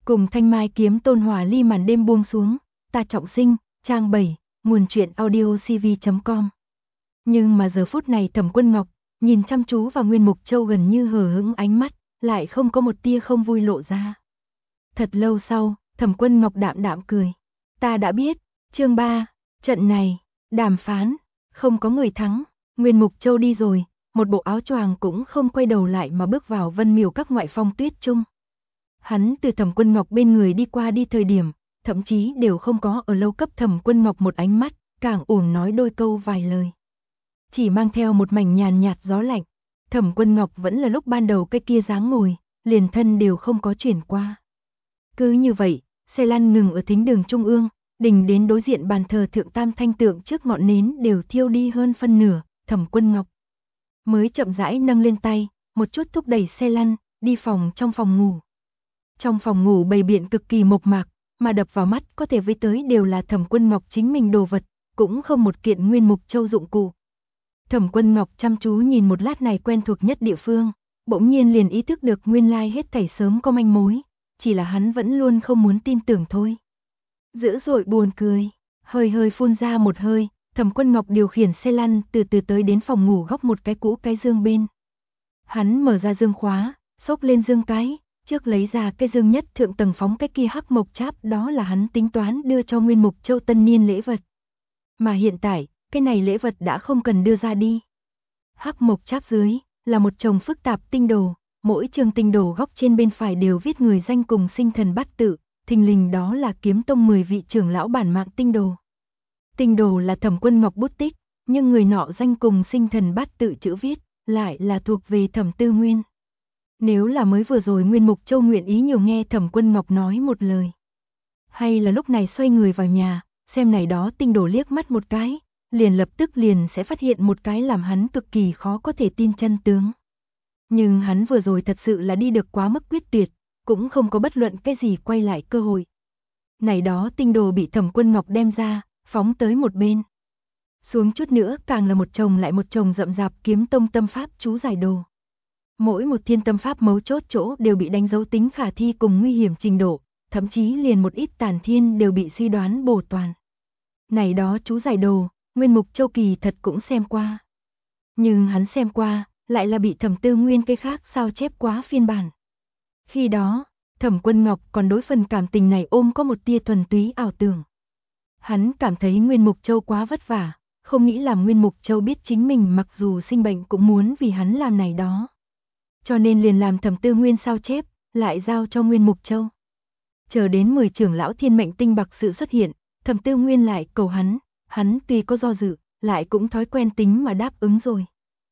Cùng Thanh Mai kiếm tôn hòa ly màn đêm buông xuống, ta trọng sinh, trang 7, nguồn truyện audiocv.com. Nhưng mà giờ phút này Thẩm Quân Ngọc, nhìn chăm chú vào Nguyên Mục Châu gần như hờ hững ánh mắt, lại không có một tia không vui lộ ra. Thật lâu sau, Thẩm Quân Ngọc đạm đạm cười. Ta đã biết, chương 3, trận này, đàm phán, không có người thắng, Nguyên Mục Châu đi rồi, một bộ áo choàng cũng không quay đầu lại mà bước vào Vân Miểu các ngoại phong tuyết trung. Hắn từ Thẩm Quân Ngọc bên người đi qua đi thời điểm, thậm chí đều không có ở lâu cấp Thẩm Quân Ngọc một ánh mắt, càng uổng nói đôi câu vài lời. Chỉ mang theo một mảnh nhàn nhạt gió lạnh, Thẩm Quân Ngọc vẫn là lúc ban đầu cái kia dáng ngồi, liền thân đều không có chuyển qua. Cứ như vậy, xe lăn ngừng ở thính đường trung ương, đỉnh đến đối diện bàn thờ thượng tam thanh tượng trước ngọn nến đều thiêu đi hơn phân nửa, Thẩm Quân Ngọc mới chậm rãi nâng lên tay, một chút thúc đẩy xe lăn, đi trong phòng ngủ. Trong phòng ngủ bày biện cực kỳ mộc mạc, mà đập vào mắt có thể với tới đều là Thẩm Quân Ngọc chính mình đồ vật, cũng không một kiện Nguyên Mục Châu dụng cụ. Thẩm Quân Ngọc chăm chú nhìn một lát này quen thuộc nhất địa phương, bỗng nhiên liền ý thức được nguyên lai hết thảy sớm có manh mối, chỉ là hắn vẫn luôn không muốn tin tưởng thôi. Dữ dội buồn cười, hơi phun ra một hơi, Thẩm Quân Ngọc điều khiển xe lăn từ từ tới đến phòng ngủ góc một cái cũ cái dương bên. Hắn mở ra dương khóa, xốc lên dương cái, trước lấy ra cái dương nhất thượng tầng phóng cái kia hắc mộc cháp, đó là hắn tính toán đưa cho Nguyên Mục Châu tân niên lễ vật. Mà hiện tại, cái này lễ vật đã không cần đưa ra đi. Hắc mộc cháp dưới là một chồng phức tạp tinh đồ, mỗi trường tinh đồ góc trên bên phải đều viết người danh cùng sinh thần bát tự, thình lình đó là Kiếm Tông 10 vị trưởng lão bản mạng tinh đồ. Tinh đồ là Thẩm Quân Ngọc bút tích, nhưng người nọ danh cùng sinh thần bát tự chữ viết lại là thuộc về Thẩm Tư Nguyên. Nếu là mới vừa rồi Nguyên Mục Châu nguyện ý nhiều nghe Thẩm Quân Ngọc nói một lời, hay là lúc này xoay người vào nhà, xem này đó tinh đồ liếc mắt một cái, liền lập tức liền sẽ phát hiện một cái làm hắn cực kỳ khó có thể tin chân tướng. Nhưng hắn vừa rồi thật sự là đi được quá mức quyết tuyệt, cũng không có bất luận cái gì quay lại cơ hội. Này đó tinh đồ bị Thẩm Quân Ngọc đem ra, phóng tới một bên. Xuống chút nữa càng là một chồng lại một chồng rậm rạp Kiếm Tông tâm pháp chú giải đồ. Mỗi một thiên tâm pháp mấu chốt chỗ đều bị đánh dấu tính khả thi cùng nguy hiểm trình độ, thậm chí liền một ít tàn thiên đều bị suy đoán bổ toàn. Này đó chú giải đồ, Nguyên Mục Châu kỳ thật cũng xem qua. Nhưng hắn xem qua, lại là bị Thẩm Tư Nguyên cái khác sao chép quá phiên bản. Khi đó, Thẩm Quân Ngọc còn đối phần cảm tình này ôm có một tia thuần túy ảo tưởng. Hắn cảm thấy Nguyên Mục Châu quá vất vả, không nghĩ làm Nguyên Mục Châu biết chính mình mặc dù sinh bệnh cũng muốn vì hắn làm này đó. Cho nên liền làm Thẩm Tư Nguyên sao chép, lại giao cho Nguyên Mục Châu. Chờ đến 10 trưởng lão thiên mệnh tinh bạc sự xuất hiện, Thẩm Tư Nguyên lại cầu hắn tuy có do dự, lại cũng thói quen tính mà đáp ứng rồi.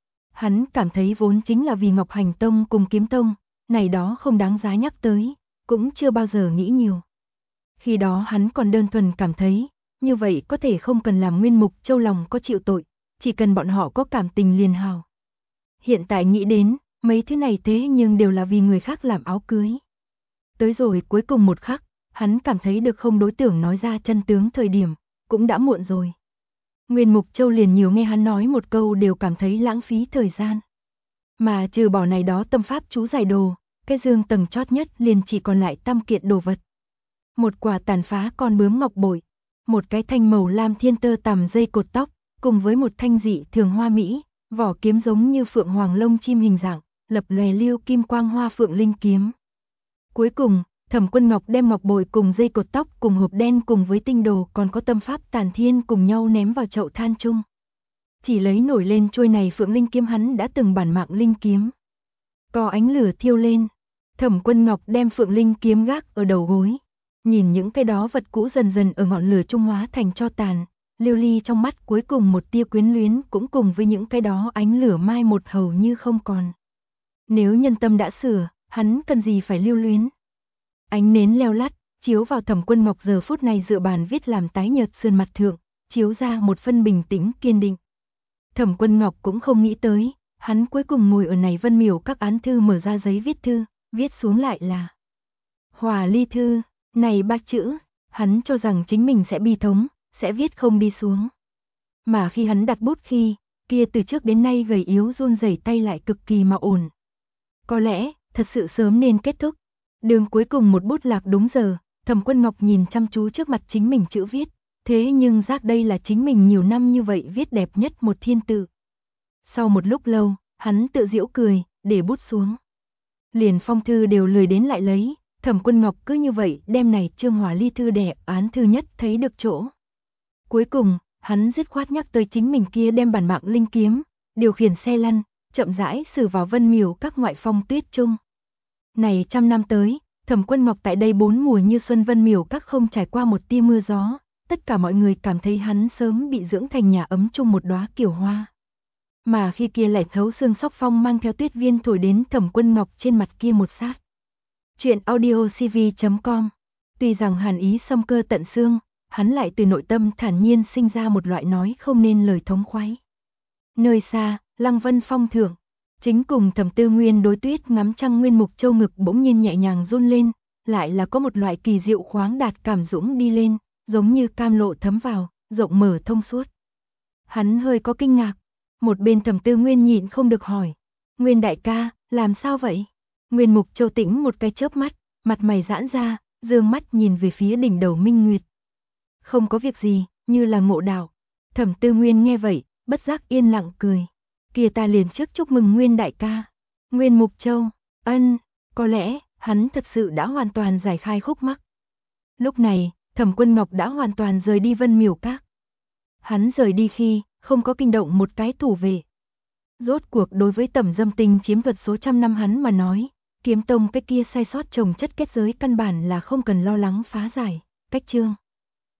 Hắn cảm thấy vốn chính là vì Ngọc Hành Tông cùng Kiếm Tông, này đó không đáng giá nhắc tới, cũng chưa bao giờ nghĩ nhiều. Khi đó hắn còn đơn thuần cảm thấy, như vậy có thể không cần làm Nguyên Mục Châu lòng có chịu tội, chỉ cần bọn họ có cảm tình liền hào. Hiện tại nghĩ đến, mấy thứ này thế nhưng đều là vì người khác làm áo cưới. Tới rồi cuối cùng một khắc, hắn cảm thấy được không đối tượng nói ra chân tướng thời điểm, cũng đã muộn rồi. Nguyên Mục Châu liền nhiều nghe hắn nói một câu đều cảm thấy lãng phí thời gian. Mà trừ bỏ này đó tâm pháp chú giải đồ, cái dương tầng chót nhất liền chỉ còn lại tam kiện đồ vật. Một quả tàn phá con bướm ngọc bội, một cái thanh màu lam thiên tơ tằm dây cột tóc, cùng với một thanh dị thường hoa mỹ, vỏ kiếm giống như phượng hoàng lông chim hình dạng, lập lòe lưu kim quang hoa phượng linh kiếm. Cuối cùng, Thẩm Quân Ngọc đem ngọc bội cùng dây cột tóc cùng hộp đen cùng với tinh đồ còn có tâm pháp tàn thiên cùng nhau ném vào chậu than chung. Chỉ lấy nổi lên trôi này phượng linh kiếm hắn đã từng bản mạng linh kiếm. Có ánh lửa thiêu lên, Thẩm Quân Ngọc đem phượng linh kiếm gác ở đầu gối. Nhìn những cái đó vật cũ dần dần ở ngọn lửa trung hóa thành tro tàn, lưu ly trong mắt cuối cùng một tia quyến luyến cũng cùng với những cái đó ánh lửa mai một hầu như không còn. Nếu nhân tâm đã sửa, hắn cần gì phải lưu luyến. Ánh nến leo lắt, chiếu vào Thẩm Quân Ngọc giờ phút này dựa bàn viết làm tái nhợt sườn mặt thượng, chiếu ra một phân bình tĩnh kiên định. Thẩm Quân Ngọc cũng không nghĩ tới, hắn cuối cùng ngồi ở này Vân Miểu các án thư mở ra giấy viết thư, viết xuống lại là Hòa ly thư, này 3 chữ, hắn cho rằng chính mình sẽ bi thống, sẽ viết không đi xuống. Mà khi hắn đặt bút khi, kia từ trước đến nay gầy yếu run rẩy tay lại cực kỳ mà ổn. Có lẽ, thật sự sớm nên kết thúc. Đường cuối cùng một bút lạc đúng giờ, Thẩm Quân Ngọc nhìn chăm chú trước mặt chính mình chữ viết, thế nhưng giác đây là chính mình nhiều năm như vậy viết đẹp nhất một thiên tự. Sau một lúc lâu, hắn tự giễu cười, để bút xuống. Liền phong thư đều lười đến lại lấy, Thẩm Quân Ngọc cứ như vậy đem này Trương Hòa Ly thư đẻ án thư nhất thấy được chỗ. Cuối cùng, hắn dứt khoát nhắc tới chính mình kia đem bản mạng linh kiếm, điều khiển xe lăn, chậm rãi xử vào Vân Miểu các ngoại phong tuyết trung. Này trăm năm tới, Thẩm Quân Ngọc tại đây 4 mùa như xuân Vân Miểu các không trải qua một tia mưa gió, tất cả mọi người cảm thấy hắn sớm bị dưỡng thành nhà ấm chung một đóa kiều hoa. Mà khi kia lại thấu xương sóc phong mang theo tuyết viên thổi đến Thẩm Quân Ngọc trên mặt kia một sát. Chuyện audio cv.com. Tuy rằng hàn ý xâm cơ tận xương, hắn lại từ nội tâm thản nhiên sinh ra một loại nói không nên lời thống khoái. Nơi xa, Lăng Vân Phong thượng, chính cùng Thẩm Tư Nguyên đối tuyết ngắm trăng Nguyên Mục Châu ngực bỗng nhiên nhẹ nhàng run lên, lại là có một loại kỳ diệu khoáng đạt cảm dũng đi lên, giống như cam lộ thấm vào, rộng mở thông suốt. Hắn hơi có kinh ngạc, một bên Thẩm Tư Nguyên nhịn không được hỏi, Nguyên đại ca, làm sao vậy? Nguyên Mục Châu tĩnh một cái chớp mắt, mặt mày giãn ra, dương mắt nhìn về phía đỉnh đầu Minh Nguyệt. Không có việc gì, như là ngộ đạo. Thẩm Tư Nguyên nghe vậy, bất giác yên lặng cười. Kia ta liền trước chúc mừng Nguyên đại ca. Nguyên Mục Châu, có lẽ, hắn thật sự đã hoàn toàn giải khai khúc mắc. Lúc này, Thẩm Quân Ngọc đã hoàn toàn rời đi Vân Miểu Các. Hắn rời đi khi, không có kinh động một cái thủ vệ. Rốt cuộc đối với tẩm dâm tình chiếm thuật số trăm năm hắn mà nói, kiếm tông cái kia sai sót trồng chất kết giới căn bản là không cần lo lắng phá giải. Cách chương